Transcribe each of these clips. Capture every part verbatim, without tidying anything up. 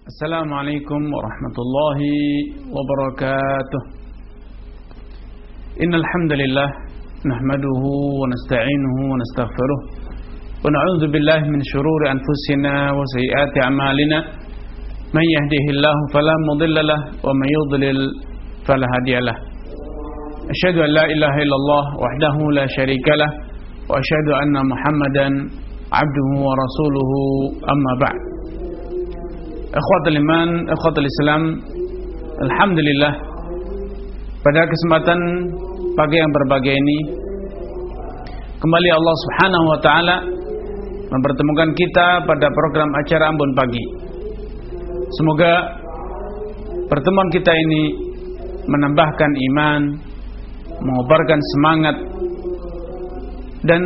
Assalamualaikum warahmatullahi wabarakatuh. Innal hamdalillah nahmaduhu wa nasta'inuhu wa nastaghfiruh wa na'udzu billahi min shururi anfusina wa sayyiati a'malina. Man yahdihillahu fala mudilla lahu wa man yudlil fala hadiya lahu. Asyhadu an la ilaha illallah wahdahu la syarika lahu wa asyhadu anna Muhammadan 'abduhu wa rasuluhu, amma ba'd. Ikhwatul iman, ikhwatul Islam, alhamdulillah, pada kesempatan pagi yang berbahagia ini kembali Allah Subhanahu wa taala mempertemukan kita pada program acara Ambon Pagi. Semoga pertemuan kita ini menambahkan iman, mengobarkan semangat, dan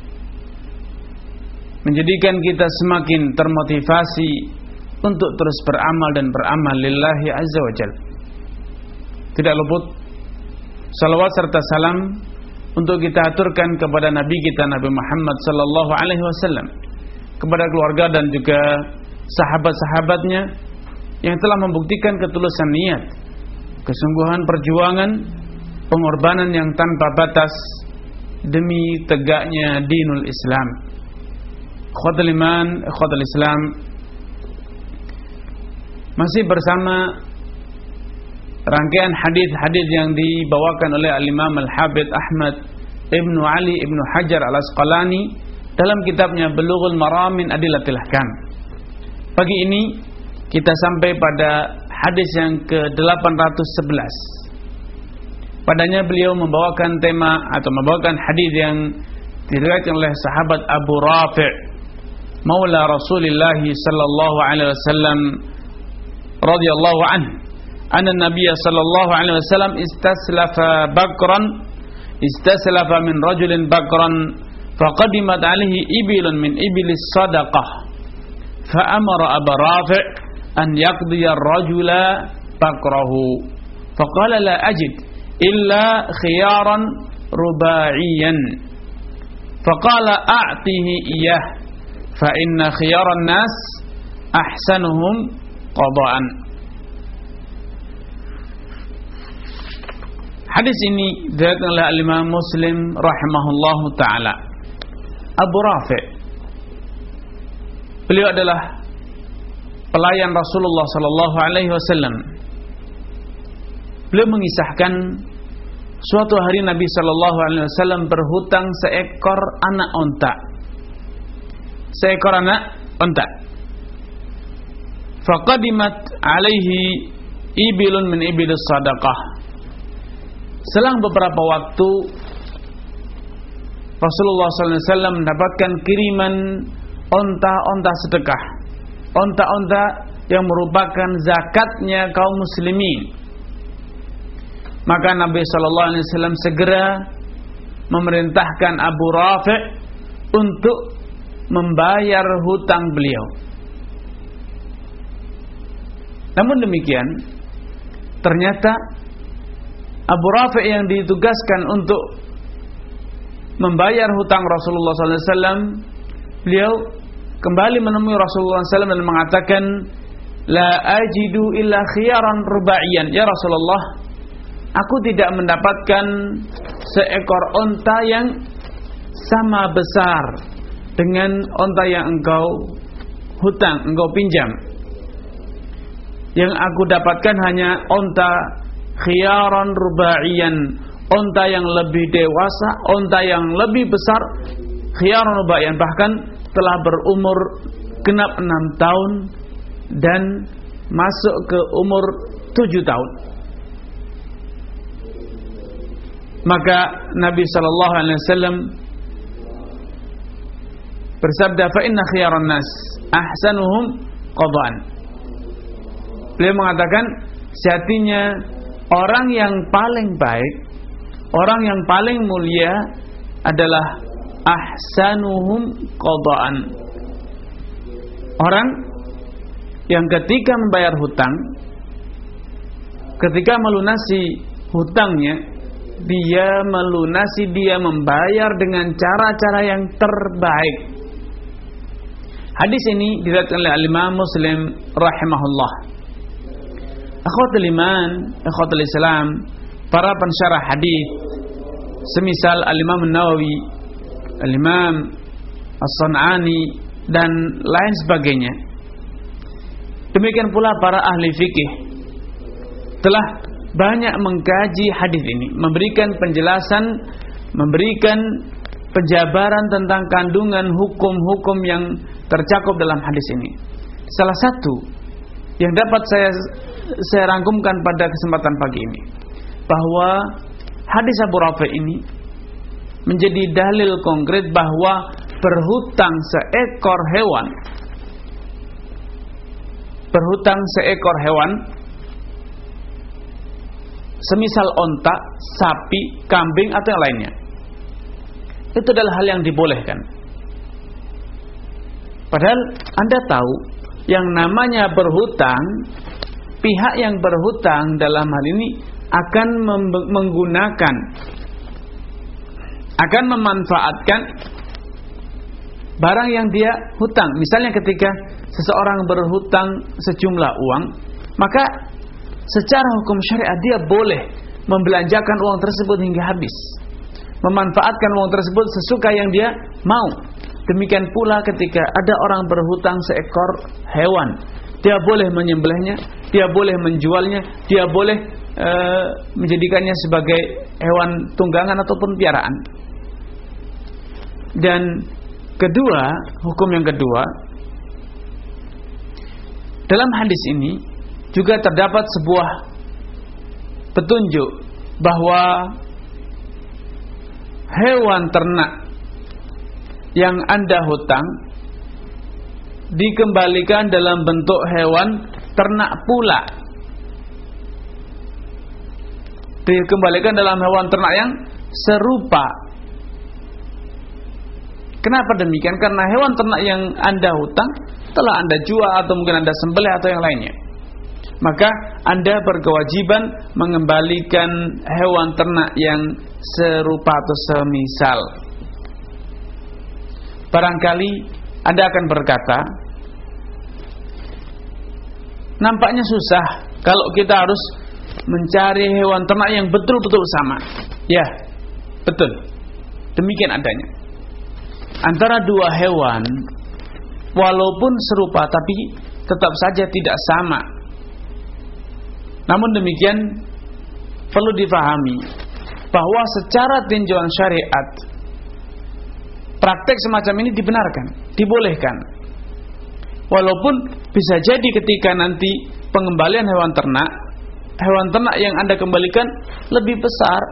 menjadikan kita semakin termotivasi untuk terus beramal dan beramal lillahi azza wa jalla. Tidak luput salawat serta salam untuk kita aturkan kepada Nabi kita Nabi Muhammad sallallahu alaihi wasallam, kepada keluarga dan juga sahabat-sahabatnya yang telah membuktikan ketulusan niat, kesungguhan perjuangan, pengorbanan yang tanpa batas demi tegaknya dinul Islam. Ikhwatul iman, ikhwatul Islam, masih bersama rangkaian hadis-hadis yang dibawakan oleh Al-Imam Al-Hafidz Ahmad Ibnu Ali Ibnu Hajar Al-Asqalani dalam kitabnya Bulughul Maram min Adillatil Ahkam. Pagi ini kita sampai pada hadis yang ke delapan ratus sebelas. Padanya beliau membawakan tema atau membawakan hadis yang diriwayatkan oleh sahabat Abu Rafi' Maula Rasulillah sallallahu alaihi wasallam radhiyallahu anhu, anna Nabiy sallallahu alaihi wasallam istaslafa bakran istaslafa min rajulin bakran faqadimat alaihi ibilun min ibilis sadaqah fa amara Abu Rafi' an yaqdiya ar-rajula bakrahu faqala la ajid illa khiyaran rubaiyan faqala a'tihi iyah fa inna khiyaran nas ahsanuhum qadaan. Hadis ini diriwayatkan oleh Imam Muslim rahimahullahu taala. Abu Rafi', beliau adalah pelayan Rasulullah sallallahu alaihi wasallam. Beliau mengisahkan suatu hari Nabi sallallahu alaihi wasallam berhutang seekor anak onta. Seekor anak onta. Faqadimat alaihi ibilun min ibilis sadaqah. Selang beberapa waktu Rasulullah sallallahu alaihi wasallam mendapatkan kiriman onta-onta sedekah, onta-onta yang merupakan zakatnya kaum muslimin. Maka Nabi sallallahu alaihi wasallam segera memerintahkan Abu Rafi' untuk membayar hutang beliau. Namun demikian, ternyata Abu Rafi' yang ditugaskan untuk membayar hutang Rasulullah sallallahu alaihi wasallam, beliau kembali menemui Rasulullah sallallahu alaihi wasallam dan mengatakan, la ajidu illa khiyaran rubaiyan. Ya Rasulullah, aku tidak mendapatkan seekor onta yang sama besar dengan onta yang engkau hutang, engkau pinjam. Yang aku dapatkan hanya onta khiyaran rubaiyan, onta yang lebih dewasa, onta yang lebih besar, khiyaran rubaiyan, bahkan telah berumur genap enam tahun dan masuk ke umur tujuh tahun. Maka Nabi sallallahu alaihi wasallam bersabda, fa inna khiyaran nas ahsanuhum qadaan. Beliau mengatakan, sejatinya orang yang paling baik, orang yang paling mulia adalah ahsanuhum qadaan. Orang yang ketika membayar hutang, ketika melunasi hutangnya, dia melunasi, dia membayar dengan cara-cara yang terbaik. Hadis ini diriwayatkan oleh Imam Muslim rahimahullah. Akhwatul iman, akhwatul Islam, para pensyarah hadis semisal Al-Imam An-Nawawi, Al-Imam As-San'ani dan lain sebagainya. Demikian pula para ahli fikih telah banyak mengkaji hadis ini, memberikan penjelasan, memberikan penjabaran tentang kandungan hukum-hukum yang tercakup dalam hadis ini. Salah satu yang dapat saya saya rangkumkan pada kesempatan pagi ini, bahwa hadis Abu Rafi ini menjadi dalil konkret bahwa berhutang seekor hewan, berhutang seekor hewan, semisal onta, sapi, kambing atau yang lainnya, itu adalah hal yang dibolehkan. Padahal Anda tahu yang namanya berhutang, pihak yang berhutang dalam hal ini akan menggunakan, akan memanfaatkan barang yang dia hutang. Misalnya ketika seseorang berhutang sejumlah uang, maka secara hukum syariat dia boleh membelanjakan uang tersebut hingga habis, memanfaatkan uang tersebut sesuka yang dia mau. Demikian pula ketika ada orang berhutang seekor hewan, dia boleh menyembelihnya, dia boleh menjualnya, dia boleh e, menjadikannya sebagai hewan tunggangan ataupun piaraan. Dan kedua, hukum yang kedua, dalam hadis ini juga terdapat sebuah petunjuk bahwa hewan ternak yang Anda hutang dikembalikan dalam bentuk hewan ternak pula, dikembalikan dalam hewan ternak yang serupa. Kenapa demikian? Karena hewan ternak yang Anda hutang telah Anda jual atau mungkin Anda sembelih atau yang lainnya. Maka Anda berkewajiban mengembalikan hewan ternak yang serupa atau semisal. Barangkali Anda akan berkata, nampaknya susah kalau kita harus mencari hewan ternak yang betul-betul sama. Ya, betul. Demikian adanya. Antara dua hewan, walaupun serupa tapi tetap saja tidak sama. Namun demikian perlu difahami bahwa secara tinjauan syariat praktek semacam ini dibenarkan, dibolehkan. Walaupun bisa jadi ketika nanti pengembalian hewan ternak, hewan ternak yang Anda kembalikan lebih besar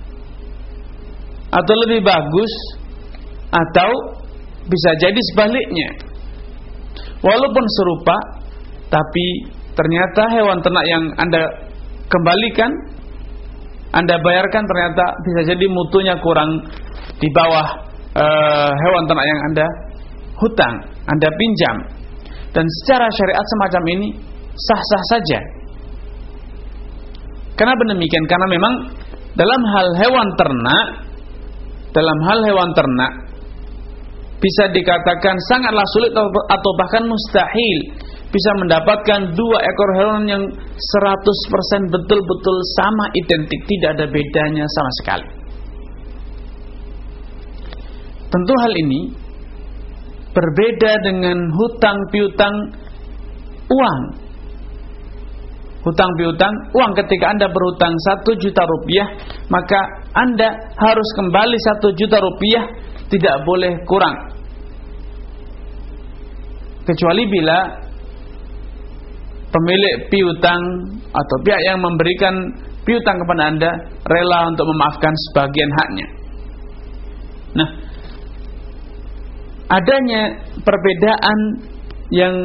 atau lebih bagus, atau bisa jadi sebaliknya. Walaupun serupa, tapi ternyata hewan ternak yang Anda kembalikan, Anda bayarkan, ternyata bisa jadi mutunya kurang di bawah Uh, hewan ternak yang Anda hutang, Anda pinjam. Dan secara syariat semacam ini sah-sah saja. Kenapa demikian? Karena memang dalam hal hewan ternak, dalam hal hewan ternak bisa dikatakan sangatlah sulit atau bahkan mustahil bisa mendapatkan dua ekor hewan yang seratus persen betul-betul sama, identik, tidak ada bedanya sama sekali. Tentu hal ini berbeda dengan hutang piutang uang. Hutang piutang uang, ketika Anda berhutang satu juta rupiah, maka Anda harus kembali satu juta rupiah, tidak boleh kurang. Kecuali bila pemilik piutang atau pihak yang memberikan piutang kepada Anda rela untuk memaafkan sebagian haknya. Nah, adanya perbedaan yang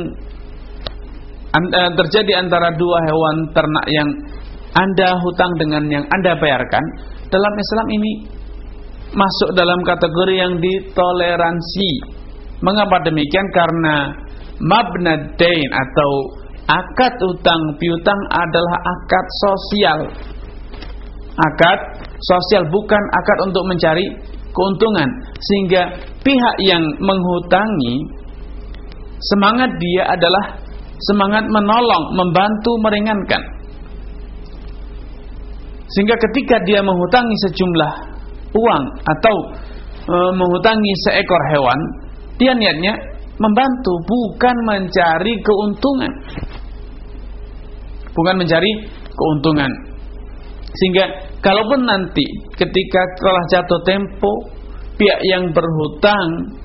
terjadi antara dua hewan ternak yang Anda hutang dengan yang Anda bayarkan, dalam Islam ini masuk dalam kategori yang ditoleransi. Mengapa demikian? Karena mabnad dain atau akad utang piutang adalah akad sosial. Akad sosial, bukan akad untuk mencari keuntungan, sehingga pihak yang menghutangi semangat dia adalah semangat menolong, membantu, meringankan. Sehingga ketika dia menghutangi sejumlah uang atau e, menghutangi seekor hewan, dia niatnya membantu, bukan mencari keuntungan. Bukan mencari keuntungan. Sehingga kalaupun nanti ketika telah jatuh tempo, pihak yang berhutang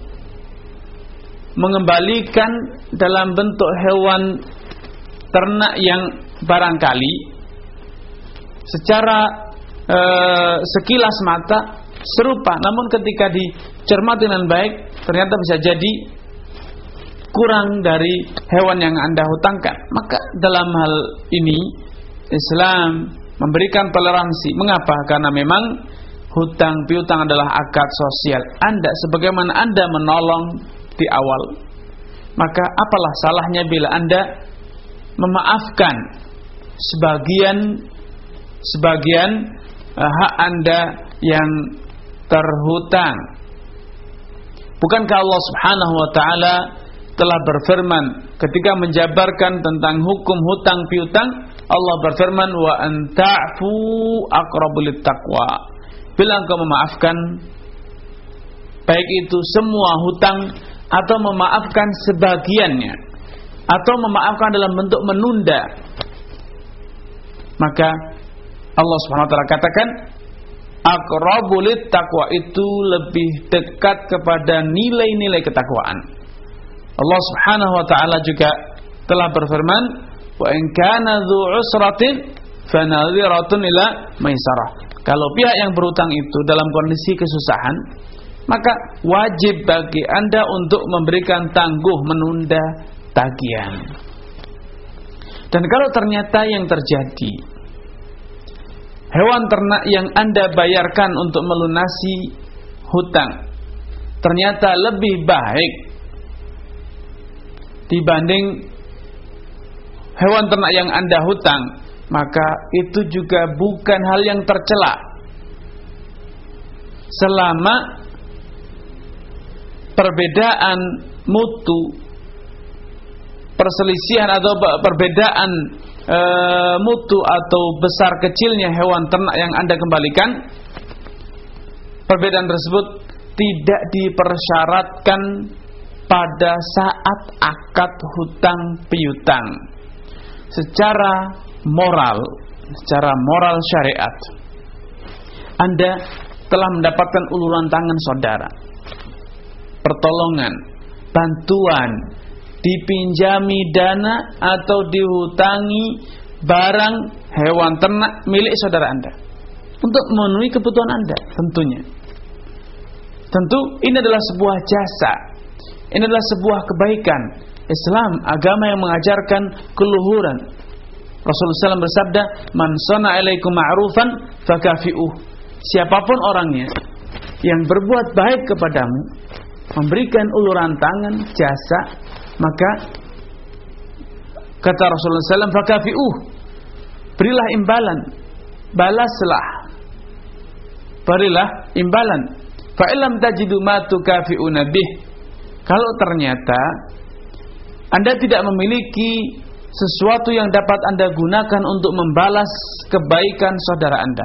mengembalikan dalam bentuk hewan ternak yang barangkali secara e, sekilas mata serupa, namun ketika dicermati dengan baik ternyata bisa jadi kurang dari hewan yang Anda hutangkan. Maka dalam hal ini Islam memberikan toleransi. Mengapa? Karena memang hutang piutang adalah akad sosial Anda, sebagaimana Anda menolong di awal, maka apalah salahnya bila Anda memaafkan sebagian sebagian uh, hak Anda yang terhutang. Bukankah Allah Subhanahu wa taala telah berfirman ketika menjabarkan tentang hukum hutang piutang, Allah berfirman wa anta'fu aqrabu littaqwa. Bila engkau memaafkan, baik itu semua hutang atau memaafkan sebagiannya atau memaafkan dalam bentuk menunda, maka Allah Subhanahu wa taala katakan aqrabu littaqwa, itu lebih dekat kepada nilai-nilai ketakwaan. Allah Subhanahu wa taala juga telah berfirman wa in kana dzu usratin fanadhiratun ila maisarah. Kalau pihak yang berhutang itu dalam kondisi kesusahan, maka wajib bagi Anda untuk memberikan tangguh, menunda tagihan. Dan kalau ternyata yang terjadi, hewan ternak yang Anda bayarkan untuk melunasi hutang ternyata lebih baik dibanding hewan ternak yang Anda hutang, maka itu juga bukan hal yang tercela selama perbedaan mutu, perselisihan atau perbedaan e, mutu atau besar kecilnya hewan ternak yang Anda kembalikan, perbedaan tersebut tidak dipersyaratkan pada saat akad hutang piutang. Secara moral, secara moral syariat, Anda telah mendapatkan uluran tangan saudara, pertolongan, bantuan, dipinjami dana atau dihutangi barang hewan ternak milik saudara Anda untuk memenuhi kebutuhan Anda. Tentunya Tentu ini adalah sebuah jasa, ini adalah sebuah kebaikan. Islam agama yang mengajarkan keluhuran. Rasulullah shallallahu alaihi wasallam bersabda, "Man shana'a ilaikum ma'rufan fakafi'uh." Siapapun orangnya yang berbuat baik kepadamu, memberikan uluran tangan, jasa, maka kata Rasulullah shallallahu alaihi wasallam, "Fakafi'uh." Berilah imbalan, balaslah. Berilah imbalan. Fa illam tajidu ma tukafi'una bih. Kalau ternyata Anda tidak memiliki sesuatu yang dapat Anda gunakan untuk membalas kebaikan saudara Anda,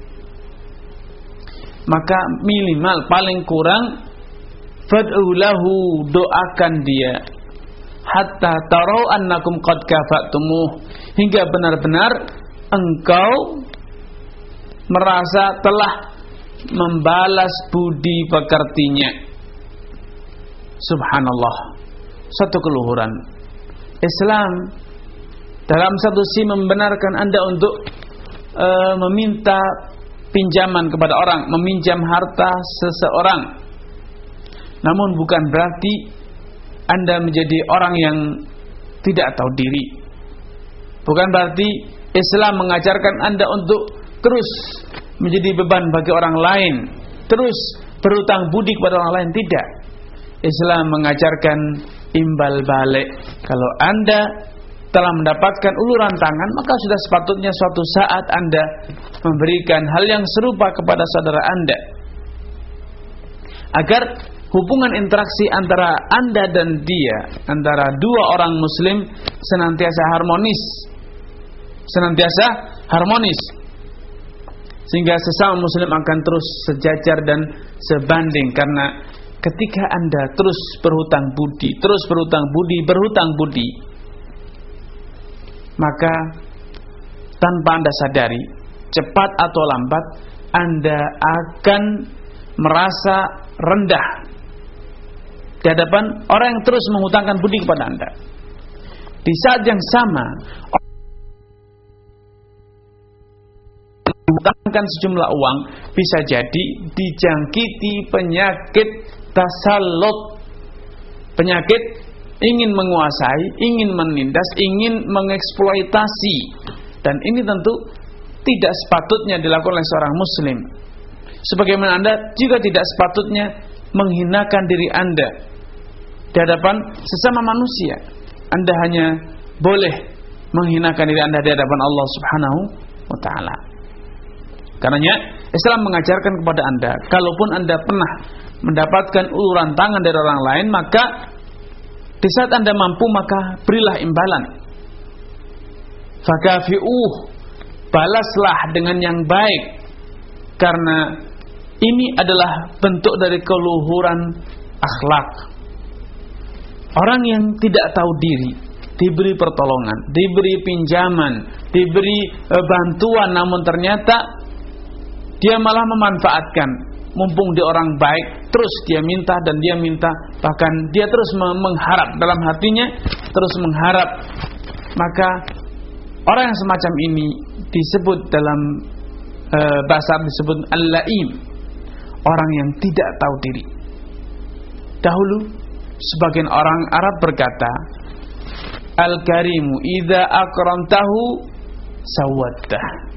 maka minimal paling kurang fad'u lahu, doakan dia, hatta tarau annakum qad kafatumuh, hingga benar-benar engkau merasa telah membalas budi pekertinya. Subhanallah, satu keluhuran. Islam dalam satu sisi membenarkan Anda untuk e, meminta pinjaman kepada orang, meminjam harta seseorang. Namun bukan berarti Anda menjadi orang yang tidak tahu diri. Bukan berarti Islam mengajarkan Anda untuk terus menjadi beban bagi orang lain, terus berutang budi kepada orang lain. Tidak. Islam mengajarkan imbal balik. Kalau Anda telah mendapatkan uluran tangan, maka sudah sepatutnya suatu saat Anda memberikan hal yang serupa kepada saudara Anda, agar hubungan interaksi antara Anda dan dia, antara dua orang muslim senantiasa harmonis. Senantiasa harmonis. Sehingga sesama muslim akan terus sejajar dan sebanding. Karena ketika Anda terus berhutang budi, terus berhutang budi, berhutang budi, maka tanpa Anda sadari, cepat atau lambat, Anda akan merasa rendah di hadapan orang yang terus menghutangkan budi kepada Anda. Di saat yang sama, menghutangkan sejumlah uang bisa jadi dijangkiti penyakit tasallut, penyakit ingin menguasai, ingin menindas, ingin mengeksploitasi. Dan ini tentu tidak sepatutnya dilakukan oleh seorang muslim. Sebagaimana Anda juga tidak sepatutnya menghinakan diri Anda di hadapan sesama manusia. Anda hanya boleh menghinakan diri Anda di hadapan Allah Subhanahu wa taala. Karenanya Islam mengajarkan kepada Anda, kalaupun Anda pernah mendapatkan uluran tangan dari orang lain, maka di saat Anda mampu, maka berilah imbalan. Fakafi'uh, balaslah dengan yang baik. Karena ini adalah bentuk dari keluhuran akhlak. Orang yang tidak tahu diri diberi pertolongan, diberi pinjaman, diberi e, bantuan, namun ternyata dia malah memanfaatkan. Mumpung dia orang baik, terus dia minta dan dia minta, bahkan dia terus mengharap dalam hatinya, terus mengharap. Maka orang yang semacam ini disebut dalam e, bahasa Arab disebut al-la'im, orang yang tidak tahu diri. Dahulu sebagian orang Arab berkata, al-karimu idza akramtahu sawaddah.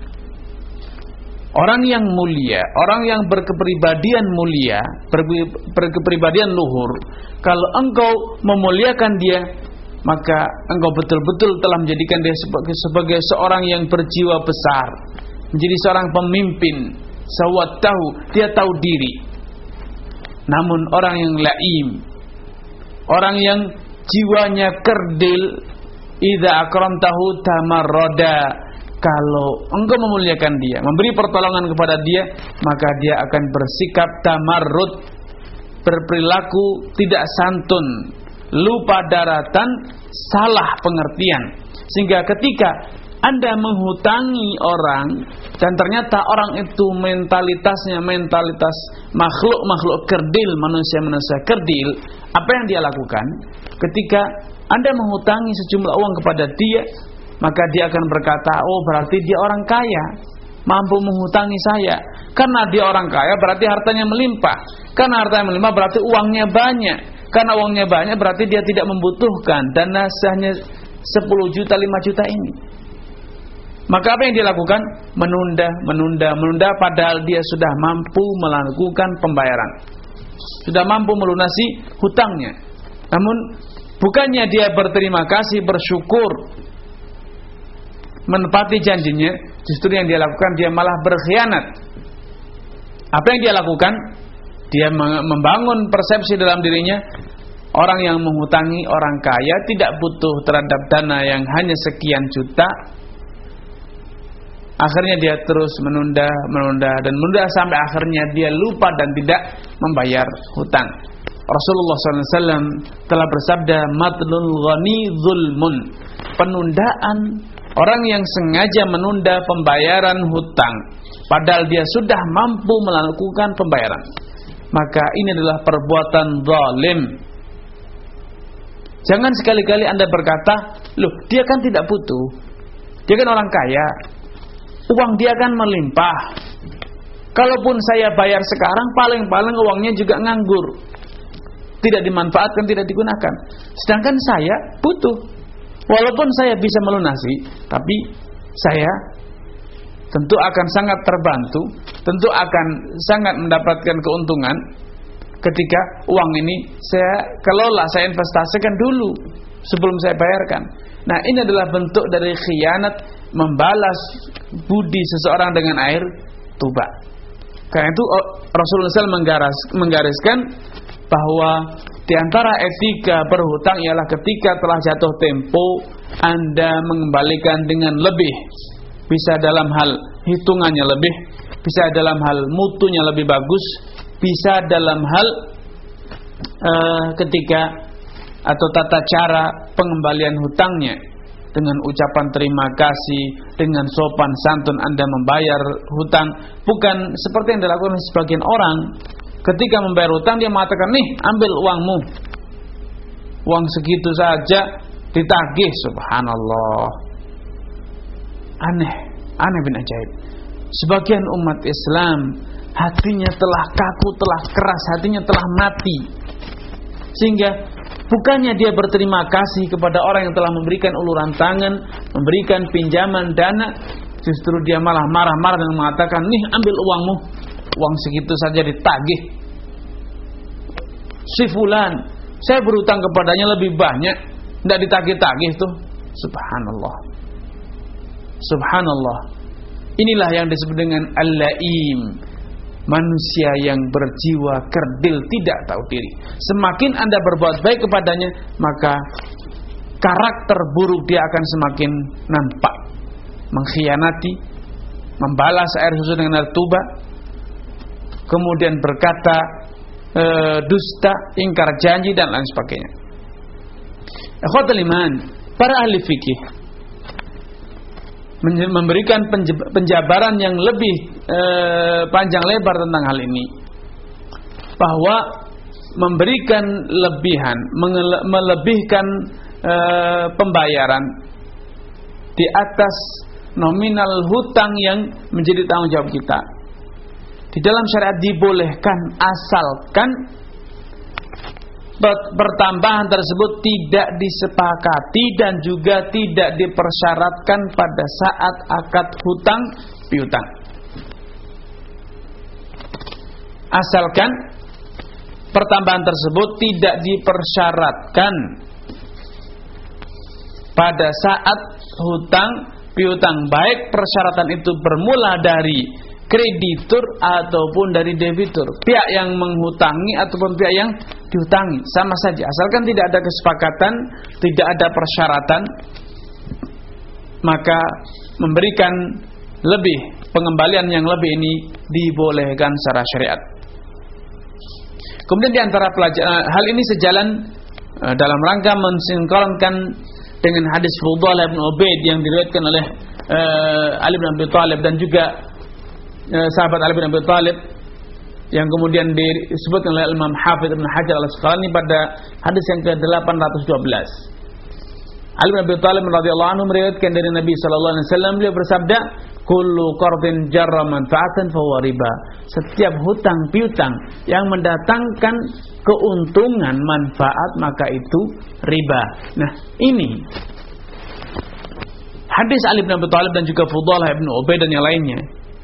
Orang yang mulia, orang yang berkepribadian mulia, berkepribadian luhur, kalau engkau memuliakan dia, maka engkau betul-betul telah menjadikan dia sebagai, sebagai seorang yang berjiwa besar, menjadi seorang pemimpin. Sawaddahu, dia tahu diri. Namun orang yang laim, orang yang jiwanya kerdil, idza akramtahu tamarrada. Kalau engkau memuliakan dia, memberi pertolongan kepada dia, maka dia akan bersikap tamarrud, berperilaku tidak santun, lupa daratan, salah pengertian. Sehingga ketika Anda menghutangi orang dan ternyata orang itu mentalitasnya mentalitas makhluk-makhluk kerdil, manusia-manusia kerdil, apa yang dia lakukan? Ketika Anda menghutangi sejumlah uang kepada dia, maka dia akan berkata, oh berarti dia orang kaya, mampu menghutangi saya. Karena dia orang kaya berarti hartanya melimpah. Karena hartanya melimpah berarti uangnya banyak. Karena uangnya banyak berarti dia tidak membutuhkan dana hanya sepuluh juta, lima juta ini. Maka apa yang dia lakukan? Menunda, menunda, menunda, padahal dia sudah mampu melakukan pembayaran, sudah mampu melunasi hutangnya. Namun bukannya dia berterima kasih, bersyukur, menepati janjinya, justru yang dia lakukan, dia malah berkhianat. Apa yang dia lakukan? Dia membangun persepsi dalam dirinya, orang yang menghutangi orang kaya tidak butuh terhadap dana yang hanya sekian juta. Akhirnya dia terus menunda, menunda dan menunda sampai akhirnya dia lupa dan tidak membayar hutang. Rasulullah shallallahu alaihi wasallam telah bersabda, matlul ghani zulmun, penundaan orang yang sengaja menunda pembayaran hutang padahal dia sudah mampu melakukan pembayaran, maka ini adalah perbuatan zalim. Jangan sekali-kali Anda berkata, loh dia kan tidak butuh, dia kan orang kaya, uang dia kan melimpah, kalaupun saya bayar sekarang paling-paling uangnya juga nganggur, tidak dimanfaatkan, tidak digunakan. Sedangkan saya butuh. Walaupun saya bisa melunasi, tapi saya tentu akan sangat terbantu, tentu akan sangat mendapatkan keuntungan ketika uang ini saya kelola, saya investasikan dulu sebelum saya bayarkan. Nah, ini adalah bentuk dari khianat, membalas budi seseorang dengan air tuba. Karena itu Rasulullah shallallahu alaihi wasallam menggaris, menggariskan bahwa di antara etika berhutang ialah ketika telah jatuh tempo Anda mengembalikan dengan lebih, bisa dalam hal hitungannya lebih, bisa dalam hal mutunya lebih bagus, bisa dalam hal uh, ketika atau tata cara pengembalian hutangnya dengan ucapan terima kasih, dengan sopan santun Anda membayar hutang. Bukan seperti yang dilakukan sebagian orang. Ketika membayar hutang dia mengatakan, nih ambil uangmu, uang segitu saja ditagih. Subhanallah, aneh, aneh bin ajaib. Sebagian umat Islam hatinya telah kaku, telah keras, hatinya telah mati, sehingga bukannya dia berterima kasih kepada orang yang telah memberikan uluran tangan, memberikan pinjaman dana, justru dia malah marah-marah dan mengatakan, nih ambil uangmu, uang segitu saja ditagih. Si fulan, saya berutang kepadanya lebih banyak, tidak ditagih-tagih tuh. Subhanallah, Subhanallah. Inilah yang disebut dengan al-laim, manusia yang berjiwa kerdil, tidak tahu diri. Semakin Anda berbuat baik kepadanya, maka karakter buruk dia akan semakin nampak. Mengkhianati, membalas air susu dengan air tuba, kemudian berkata e, dusta, ingkar janji dan lain sebagainya. Ikhwatul iman, para ahli fikih memberikan penjabaran yang lebih e, panjang lebar tentang hal ini, bahwa memberikan lebihan, melebihkan e, pembayaran di atas nominal hutang yang menjadi tanggung jawab kita di dalam syariat dibolehkan, asalkan pertambahan tersebut tidak disepakati dan juga tidak dipersyaratkan pada saat akad hutang piutang. Asalkan pertambahan tersebut tidak dipersyaratkan pada saat hutang piutang, baik persyaratan itu bermula dari kreditur ataupun dari debitur, pihak yang menghutangi ataupun pihak yang dihutangi, sama saja, asalkan tidak ada kesepakatan, tidak ada persyaratan, maka memberikan lebih, pengembalian yang lebih ini dibolehkan secara syariat. Kemudian di antara pelajaran, hal ini sejalan dalam rangka mensinkronkan dengan hadis Fudalah bin Ubaid yang diriwayatkan oleh uh, Ali bin Abi Thalib dan juga uh, sahabat Ali bin Abi Thalib, yang kemudian disebutkan oleh Imam Hafidz Ibnu Hajar Al-Asqalani pada hadis yang ke delapan ratus dua belas. Ali bin Abi Thalib radhiyallahu anhu meriwayatkan dari Nabi sallallahu alaihi wasallam, beliau bersabda, "Kullu qardin jarra manfaatan fa huwa riba." Setiap hutang piutang yang mendatangkan keuntungan, manfaat, maka itu riba. Nah, ini hadis Ali bin Abi Thalib dan juga Fudalah bin Ubaid dan yang lainnya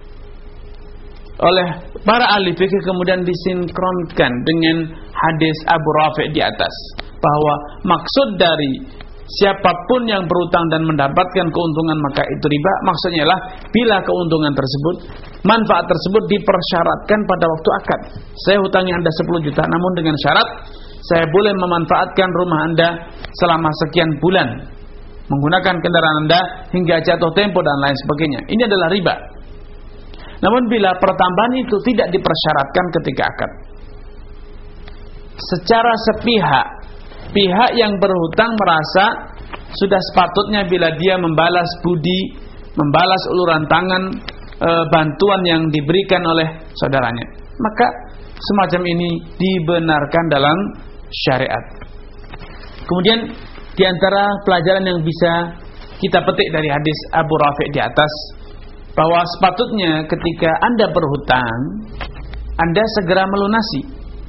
oleh para ahli fikih kemudian disinkronkan dengan hadis Abu Rafi' di atas, bahwa maksud dari siapapun yang berutang dan mendapatkan keuntungan maka itu riba, maksudnya adalah bila keuntungan tersebut, manfaat tersebut dipersyaratkan pada waktu akad. Saya hutangi Anda sepuluh juta, namun dengan syarat saya boleh memanfaatkan rumah Anda selama sekian bulan, menggunakan kendaraan Anda hingga jatuh tempo dan lain sebagainya. Ini adalah riba. Namun bila pertambahan itu tidak dipersyaratkan ketika akad, secara sepihak, pihak yang berhutang merasa sudah sepatutnya bila dia membalas budi, membalas uluran tangan, e, bantuan yang diberikan oleh saudaranya, maka semacam ini dibenarkan dalam syariat. Kemudian di antara pelajaran yang bisa kita petik dari hadis Abu Rafi' di atas, bahwa sepatutnya ketika Anda berhutang, Anda segera melunasi.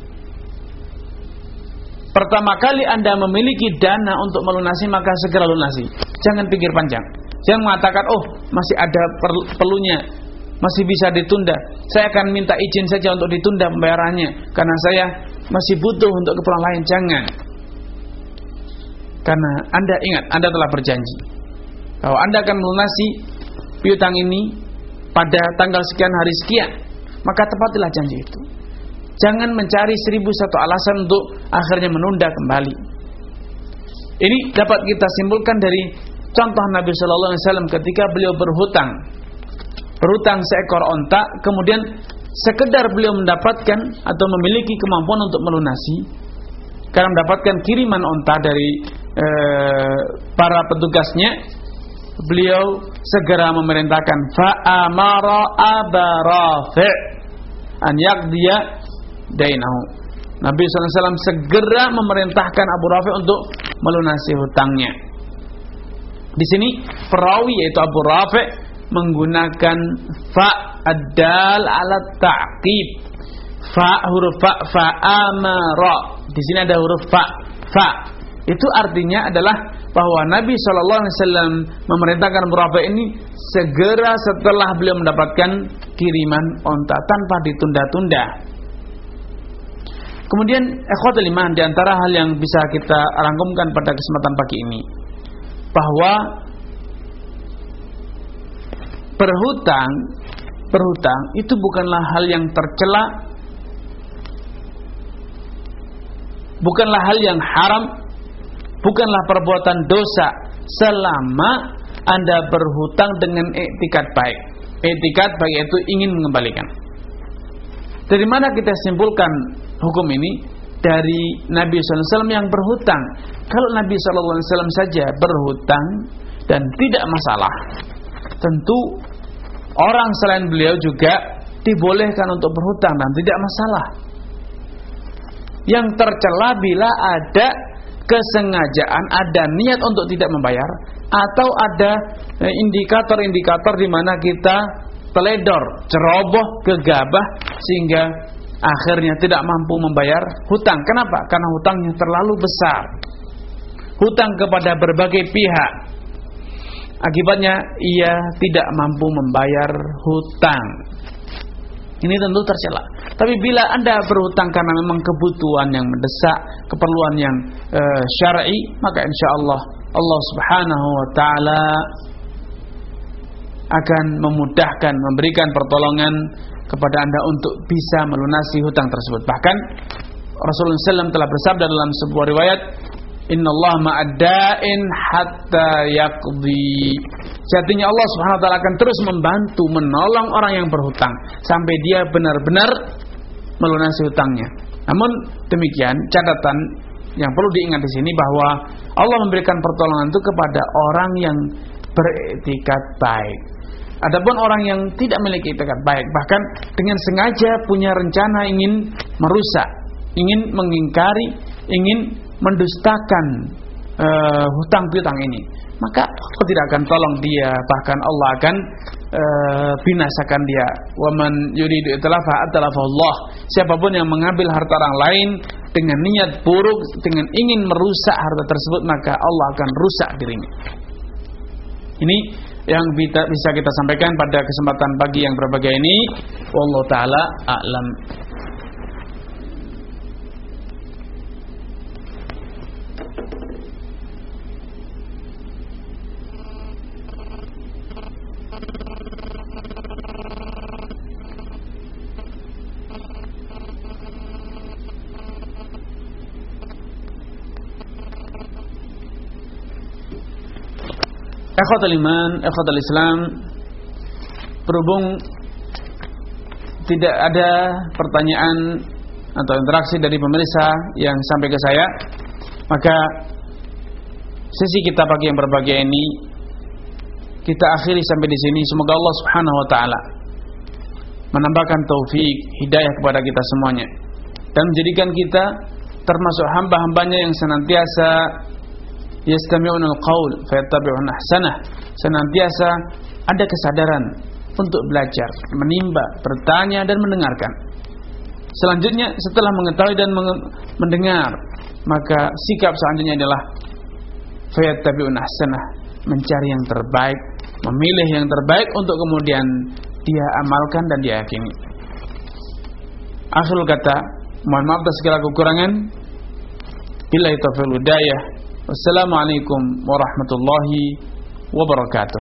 Pertama kali Anda memiliki dana untuk melunasi, maka segera lunasi. Jangan pikir panjang. Jangan mengatakan, oh masih ada perlunya, masih bisa ditunda, saya akan minta izin saja untuk ditunda pembayarannya karena saya masih butuh untuk keperluan lain. Jangan. Karena Anda ingat, Anda telah berjanji bahwa Anda akan melunasi piutang ini pada tanggal sekian hari sekian, maka tepatilah janji itu. Jangan mencari seribu satu alasan untuk akhirnya menunda kembali. Ini dapat kita simpulkan dari contoh Nabi Shallallahu Alaihi Wasallam ketika beliau berhutang, berhutang seekor onta, kemudian sekedar beliau mendapatkan atau memiliki kemampuan untuk melunasi, karena mendapatkan kiriman onta dari e, para petugasnya, beliau segera memerintahkan fa'amara Aba Rafi' an yaqdiya dainahu. Nabi shallallahu alaihi wasallam segera memerintahkan Abu Rafi' untuk melunasi hutangnya. Di sini perawi yaitu Abu Rafi' menggunakan fa ad-dal ala ta'qib. Fa huruf fa fa'amara. Di sini ada huruf fa fa. Itu artinya adalah bahwa Nabi shallallahu alaihi wasallam memerintahkan Abu Rafi' ini segera setelah beliau mendapatkan kiriman onta tanpa ditunda-tunda. Kemudian ikhwatul iman, di antara hal yang bisa kita rangkumkan pada kesempatan pagi ini, bahwa berhutang berhutang itu bukanlah hal yang tercela, bukanlah hal yang haram, bukanlah perbuatan dosa selama Anda berhutang dengan i'tikad baik. I'tikad baik itu ingin mengembalikan. Dari mana kita simpulkan hukum ini? Dari Nabi shallallahu alaihi wasallam yang berhutang. Kalau Nabi shallallahu alaihi wasallam saja berhutang dan tidak masalah, tentu orang selain beliau juga dibolehkan untuk berhutang dan tidak masalah. Yang tercela bila ada kesengajaan, ada niat untuk tidak membayar, atau ada indikator-indikator di mana kita teledor, ceroboh, gegabah sehingga akhirnya tidak mampu membayar hutang. Kenapa? Karena hutangnya terlalu besar. Hutang kepada berbagai pihak. Akibatnya ia tidak mampu membayar hutang. Ini tentu tercela. Tapi bila Anda berhutang karena memang kebutuhan yang mendesak, keperluan yang e, syar'i, maka insyaallah Allah Subhanahu wa taala akan memudahkan, memberikan pertolongan kepada Anda untuk bisa melunasi hutang tersebut. Bahkan Rasulullah shallallahu alaihi wasallam telah bersabda dalam sebuah riwayat, Innallaha ma'ad-da'in hatta yaqdi. Sejatinya Allah Subhanahu wa taala akan terus membantu, menolong orang yang berhutang sampai dia benar-benar melunasi hutangnya. Namun demikian, catatan yang perlu diingat di sini bahwa Allah memberikan pertolongan itu kepada orang yang beriktikad baik. Adapun orang yang tidak memiliki itikat baik, bahkan dengan sengaja punya rencana ingin merusak, ingin mengingkari, ingin mendustakan uh, hutang piutang ini, maka Allah tidak akan tolong dia, bahkan Allah akan uh, binasakan dia. Wa man yuridu itlafa atlafallah. Siapapun yang mengambil harta orang lain dengan niat buruk, dengan ingin merusak harta tersebut, maka Allah akan rusak dirinya. Ini yang bisa kita sampaikan pada kesempatan pagi yang berbahagia ini. Wallahu taala a'lam. Ikhwatul iman, ikhwatul Islam, berhubung tidak ada pertanyaan atau interaksi dari pemirsa yang sampai ke saya, maka sesi kita pagi yang berbahagia ini kita akhiri sampai di sini. Semoga Allah Subhanahu wa taala menambahkan taufik, hidayah kepada kita semuanya dan menjadikan kita termasuk hamba-hambanya yang senantiasa yastami'una al-qaul fayattabi'una ahsanah, senantiasa ada kesadaran untuk belajar, menimba, bertanya dan mendengarkan. Selanjutnya setelah mengetahui dan mendengar, maka sikap selanjutnya adalah fayattabi'una ahsanah, mencari yang terbaik, memilih yang terbaik untuk kemudian dia amalkan dan dia yakini. Akhirul kata, mohon maaf atas segala kekurangan. Billahi taufiq wal hidayah. Wassalamualaikum warahmatullahi wabarakatuh.